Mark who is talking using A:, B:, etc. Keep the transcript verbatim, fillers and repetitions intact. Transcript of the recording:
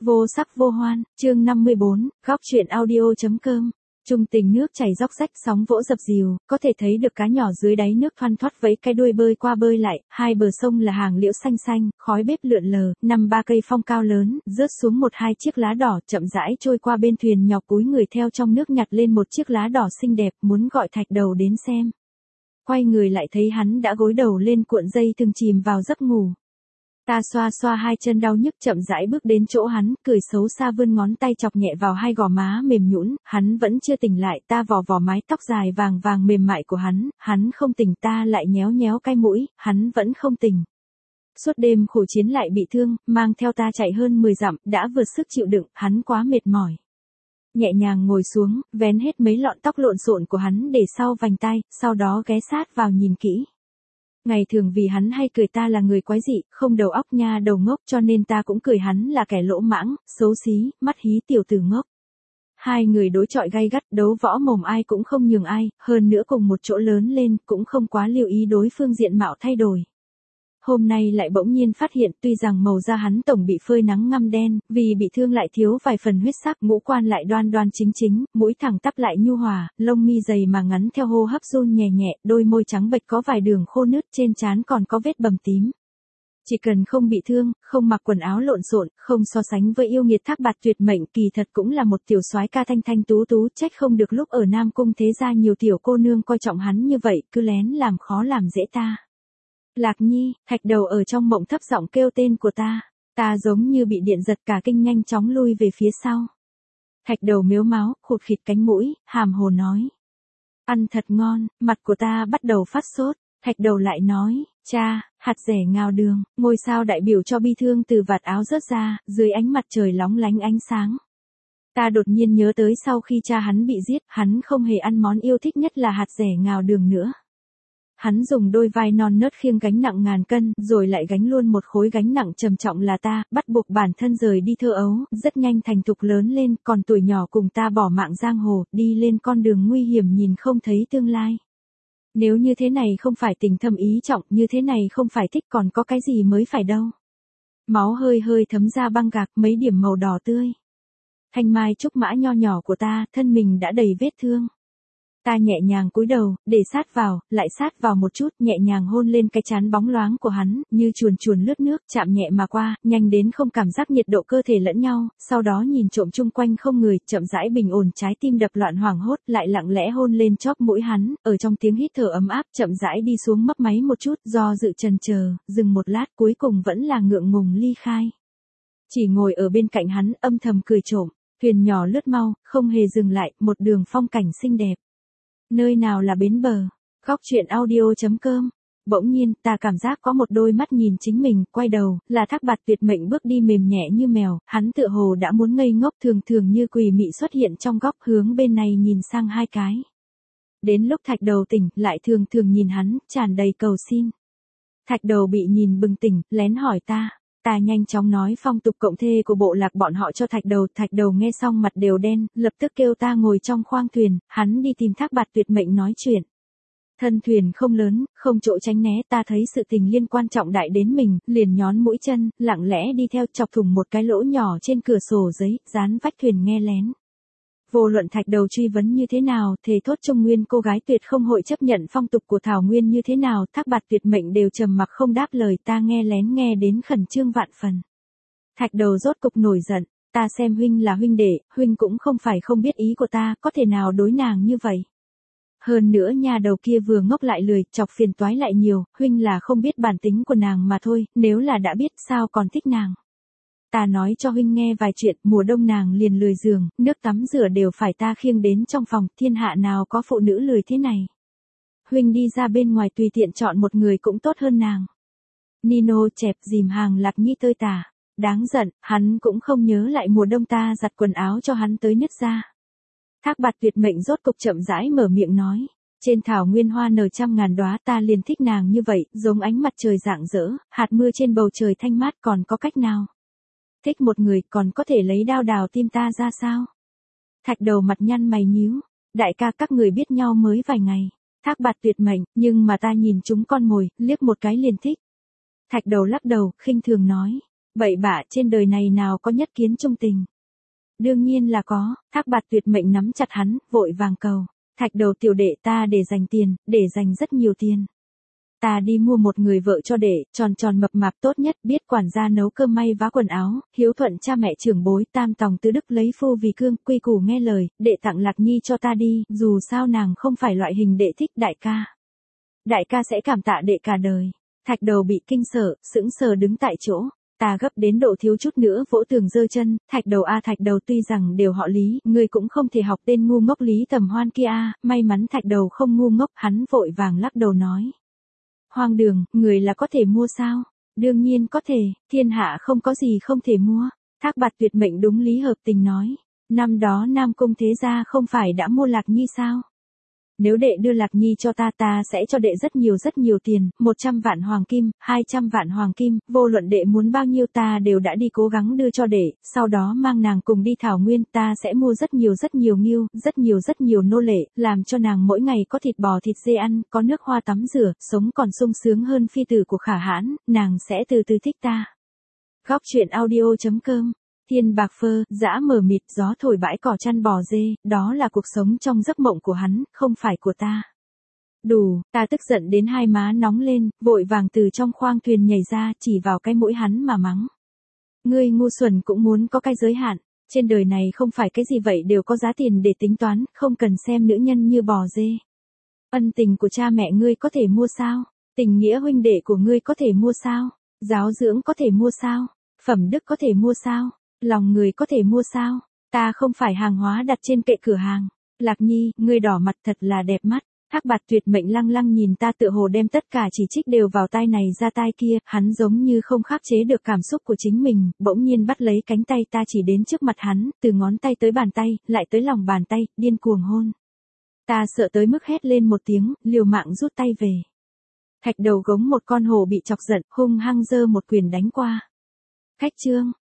A: Vô sắc vô hoan, chương năm mươi bốn, góc truyện audio.com. Trung tình nước chảy róc rách, sóng vỗ dập dìu, có thể thấy được cá nhỏ dưới đáy nước thoăn thoắt vẫy cái đuôi bơi qua bơi lại, hai bờ sông là hàng liễu xanh xanh, khói bếp lượn lờ, năm ba cây phong cao lớn, rớt xuống một hai chiếc lá đỏ, chậm rãi trôi qua bên thuyền nhỏ, cúi người theo trong nước nhặt lên một chiếc lá đỏ xinh đẹp, muốn gọi Thạch Đầu đến xem. Quay người lại thấy hắn đã gối đầu lên cuộn dây thừng chìm vào giấc ngủ. Ta xoa xoa hai chân đau nhức, chậm rãi bước đến chỗ hắn, cười xấu xa vươn ngón tay chọc nhẹ vào hai gò má mềm nhũn. Hắn vẫn chưa tỉnh lại, ta vò vò mái tóc dài vàng vàng mềm mại của hắn, hắn không tỉnh, ta lại nhéo nhéo cái mũi, hắn vẫn không tỉnh. Suốt đêm khổ chiến lại bị thương, mang theo ta chạy hơn mười dặm, đã vượt sức chịu đựng, hắn quá mệt mỏi. Nhẹ nhàng ngồi xuống, vén hết mấy lọn tóc lộn xộn của hắn để sau vành tai, sau đó ghé sát vào nhìn kỹ. Ngày thường vì hắn hay cười ta là người quái dị, không đầu óc nha đầu ngốc, cho nên ta cũng cười hắn là kẻ lỗ mãng, xấu xí, mắt hí tiểu tử ngốc. Hai người đối chọi gay gắt, đấu võ mồm ai cũng không nhường ai, hơn nữa cùng một chỗ lớn lên, cũng không quá lưu ý đối phương diện mạo thay đổi. Hôm nay lại bỗng nhiên phát hiện, tuy rằng màu da hắn tổng bị phơi nắng ngăm đen, vì bị thương lại thiếu vài phần huyết sắc, ngũ quan lại đoan đoan chính chính, mũi thẳng tắp lại nhu hòa, lông mi dày mà ngắn theo hô hấp run nhẹ nhẹ, đôi môi trắng bệch có vài đường khô nứt, trên trán còn có vết bầm tím. Chỉ cần không bị thương, không mặc quần áo lộn xộn, không so sánh với yêu nghiệt Thác Bạt tuyệt mệnh, kỳ thật cũng là một tiểu soái ca thanh thanh tú tú, trách không được lúc ở Nam Cung thế gia nhiều tiểu cô nương coi trọng hắn như vậy, cứ lén làm khó làm dễ ta. Lạc Nhi, Thạch Đầu ở trong mộng thấp giọng kêu tên của ta, ta giống như bị điện giật cả kinh, nhanh chóng lui về phía sau. Thạch Đầu mếu máo, khụt khịt cánh mũi, hàm hồ nói. Ăn thật ngon, mặt của ta bắt đầu phát sốt. Thạch Đầu lại nói, cha, hạt rẻ ngào đường, ngôi sao đại biểu cho bi thương từ vạt áo rớt ra, dưới ánh mặt trời lóng lánh ánh sáng. Ta đột nhiên nhớ tới sau khi cha hắn bị giết, hắn không hề ăn món yêu thích nhất là hạt rẻ ngào đường nữa. Hắn dùng đôi vai non nớt khiêng gánh nặng ngàn cân, rồi lại gánh luôn một khối gánh nặng trầm trọng là ta, bắt buộc bản thân rời đi thơ ấu, rất nhanh thành thục lớn lên, còn tuổi nhỏ cùng ta bỏ mạng giang hồ, đi lên con đường nguy hiểm nhìn không thấy tương lai. Nếu như thế này không phải tình thâm ý trọng, như thế này không phải thích, còn có cái gì mới phải đâu. Máu hơi hơi thấm ra băng gạc, mấy điểm màu đỏ tươi. Thanh mai trúc mã nho nhỏ của ta, thân mình đã đầy vết thương. Ta nhẹ nhàng cúi đầu, để sát vào, lại sát vào một chút, nhẹ nhàng hôn lên cái trán bóng loáng của hắn, như chuồn chuồn lướt nước, chạm nhẹ mà qua, nhanh đến không cảm giác nhiệt độ cơ thể lẫn nhau, sau đó nhìn trộm chung quanh không người, chậm rãi bình ổn trái tim đập loạn hoảng hốt, lại lặng lẽ hôn lên chóp mũi hắn, ở trong tiếng hít thở ấm áp, chậm rãi đi xuống mấp máy một chút, do dự chần chờ, dừng một lát, cuối cùng vẫn là ngượng ngùng ly khai. Chỉ ngồi ở bên cạnh hắn, âm thầm cười trộm, thuyền nhỏ lướt mau, không hề dừng lại, một đường phong cảnh xinh đẹp. Nơi nào là bến bờ? Góc truyện audio.com. Bỗng nhiên, ta cảm giác có một đôi mắt nhìn chính mình, quay đầu, là Thác Bạt tuyệt mệnh bước đi mềm nhẹ như mèo, hắn tựa hồ đã muốn ngây ngốc, thường thường như quỷ mị xuất hiện trong góc, hướng bên này nhìn sang hai cái. Đến lúc Thạch Đầu tỉnh, lại thường thường nhìn hắn, tràn đầy cầu xin. Thạch Đầu bị nhìn bừng tỉnh, lén hỏi ta. Ta nhanh chóng nói phong tục cộng thê của bộ lạc bọn họ cho Thạch Đầu, Thạch Đầu nghe xong mặt đều đen, lập tức kêu ta ngồi trong khoang thuyền, hắn đi tìm Thác Bạt tuyệt mệnh nói chuyện. Thân thuyền không lớn, không chỗ tránh né, ta thấy sự tình liên quan trọng đại đến mình, liền nhón mũi chân, lặng lẽ đi theo, chọc thủng một cái lỗ nhỏ trên cửa sổ giấy, dán vách thuyền nghe lén. Vô luận Thạch Đầu truy vấn như thế nào, thề thốt Trung Nguyên cô gái tuyệt không hội chấp nhận phong tục của Thảo Nguyên như thế nào, Thác Bạt tuyệt mệnh đều trầm mặc không đáp lời, ta nghe lén nghe đến khẩn trương vạn phần. Thạch Đầu rốt cục nổi giận, ta xem huynh là huynh đệ, huynh cũng không phải không biết ý của ta, có thể nào đối nàng như vậy. Hơn nữa nhà đầu kia vừa ngốc lại lười, chọc phiền toái lại nhiều, huynh là không biết bản tính của nàng mà thôi, nếu là đã biết sao còn thích nàng. Ta nói cho huynh nghe vài chuyện, mùa đông nàng liền lười giường, nước tắm rửa đều phải ta khiêng đến trong phòng, thiên hạ nào có phụ nữ lười thế này. Huynh đi ra bên ngoài tùy tiện chọn một người cũng tốt hơn nàng. Nino chẹp dìm hàng Lạc Nhi tơi tả, đáng giận, hắn cũng không nhớ lại mùa đông ta giặt quần áo cho hắn tới nứt ra. Thác Bạt tuyệt mệnh rốt cục chậm rãi mở miệng nói, trên thảo nguyên hoa nở trăm ngàn đóa, ta liền thích nàng như vậy, giống ánh mặt trời rạng rỡ, hạt mưa trên bầu trời thanh mát, còn có cách nào? Thích một người còn có thể lấy đao đào tim ta ra sao? Thạch Đầu mặt nhăn mày nhíu, đại ca các người biết nhau mới vài ngày, Thác Bạt tuyệt mệnh, nhưng mà ta nhìn chúng con mồi, liếc một cái liền thích. Thạch Đầu lắc đầu, khinh thường nói, Bậy bạ, trên đời này nào có nhất kiến trung tình. Đương nhiên là có. Thác Bạt Tuyệt Mệnh nắm chặt hắn, vội vàng cầu. Thạch Đầu tiểu đệ, ta để dành tiền, để dành rất nhiều tiền. Ta đi mua một người vợ cho đệ, tròn tròn mập mạp tốt nhất, biết quản gia nấu cơm may vá quần áo, hiếu thuận cha mẹ trưởng bối, tam tòng tứ đức lấy phu vì cương, quy củ nghe lời, đệ tặng Lạc Nhi cho ta đi, dù sao nàng không phải loại hình đệ thích đại ca. Đại ca sẽ cảm tạ đệ cả đời. Thạch Đầu bị kinh sợ, sững sờ đứng tại chỗ. Ta gấp đến độ thiếu chút nữa vỗ tường giơ chân. Thạch Đầu a Thạch Đầu, tuy rằng đều họ Lý, ngươi cũng không thể học tên ngu ngốc Lý Tầm Hoan kia a. May mắn Thạch Đầu không ngu ngốc, hắn vội vàng lắc đầu nói. Hoang đường, người là có thể mua sao? Đương nhiên có thể, thiên hạ không có gì không thể mua. Thác Bạt Tuyệt Mệnh đúng lý hợp tình nói. Năm đó Nam Cung thế gia không phải đã mua Lạc Nhi sao? Nếu đệ đưa Lạc Nhi cho ta, ta sẽ cho đệ rất nhiều rất nhiều tiền, một trăm vạn hoàng kim, hai trăm vạn hoàng kim, vô luận đệ muốn bao nhiêu ta đều đã đi cố gắng đưa cho đệ, sau đó mang nàng cùng đi thảo nguyên, ta sẽ mua rất nhiều rất nhiều nghêu, rất nhiều rất nhiều nô lệ, làm cho nàng mỗi ngày có thịt bò thịt dê ăn, có nước hoa tắm rửa, sống còn sung sướng hơn phi tử của Khả Hãn, nàng sẽ từ từ thích ta. Góc truyện audio chấm com. Thiên bạc phơ, dã mờ mịt, gió thổi bãi cỏ chăn bò dê, đó là cuộc sống trong giấc mộng của hắn, không phải của ta. Đủ, ta tức giận đến hai má nóng lên, vội vàng từ trong khoang thuyền nhảy ra, chỉ vào cái mũi hắn mà mắng. Ngươi ngu xuẩn cũng muốn có cái giới hạn, trên đời này không phải cái gì vậy đều có giá tiền để tính toán, không cần xem nữ nhân như bò dê. Ân tình của cha mẹ ngươi có thể mua sao? Tình nghĩa huynh đệ của ngươi có thể mua sao? Giáo dưỡng có thể mua sao? Phẩm đức có thể mua sao? Lòng người có thể mua sao? Ta không phải hàng hóa đặt trên kệ cửa hàng. Lạc Nhi, ngươi đỏ mặt thật là đẹp mắt. Thác Bạt Tuyệt Mệnh lăng lăng nhìn ta, tựa hồ đem tất cả chỉ trích đều vào tai này ra tai kia, hắn giống như không khắc chế được cảm xúc của chính mình, bỗng nhiên bắt lấy cánh tay ta chỉ đến trước mặt hắn, từ ngón tay tới bàn tay, lại tới lòng bàn tay, điên cuồng hôn. Ta sợ tới mức hét lên một tiếng, liều mạng rút tay về. Thạch Đầu gống một con hổ bị chọc giận, hung hăng giơ một quyền đánh qua. Khách trương.